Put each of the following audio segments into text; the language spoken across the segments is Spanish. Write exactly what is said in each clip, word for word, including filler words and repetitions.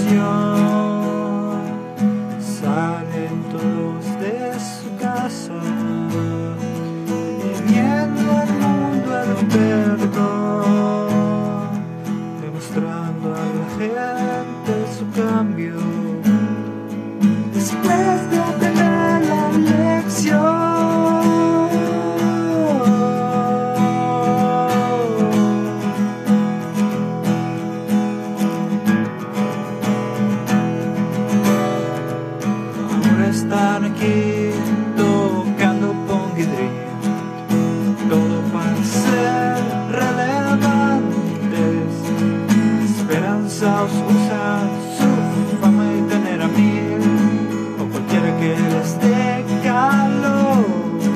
lección. Salen todos de su casa, pidiendo al mundo el perdón, demostrando a la gente su cambio. Después de aprender la lección, están aquí tocando Pongy Dream, todo para ser relevantes, esperanzados usan su fama y tener a mil o cualquiera que les dé calor.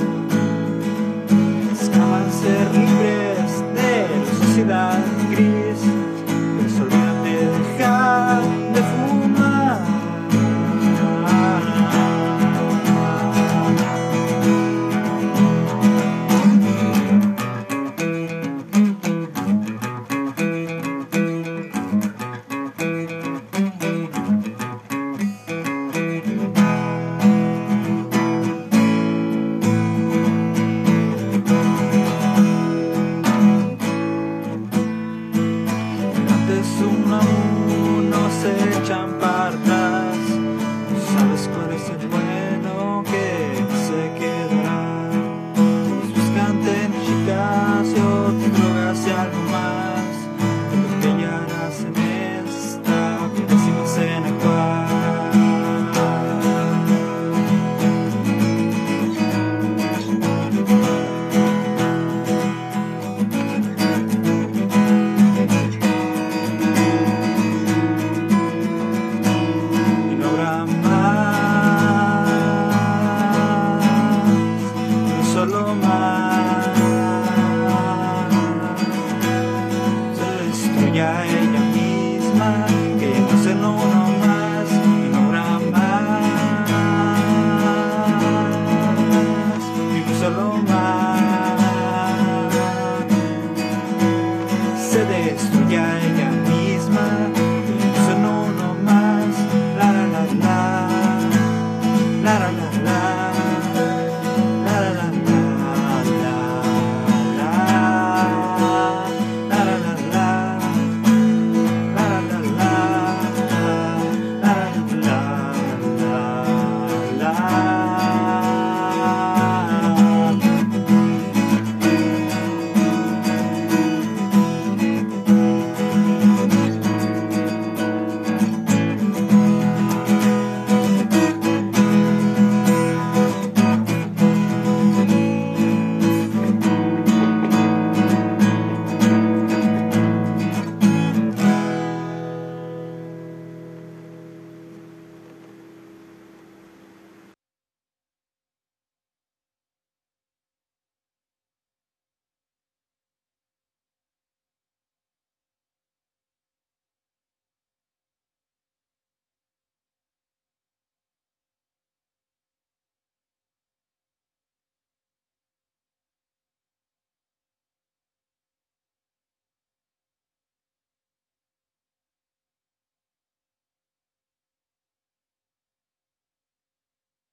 Escapan ser libres de la sociedad gris, pero se olvidan de dejar de fumar. Uno a uno se echan parte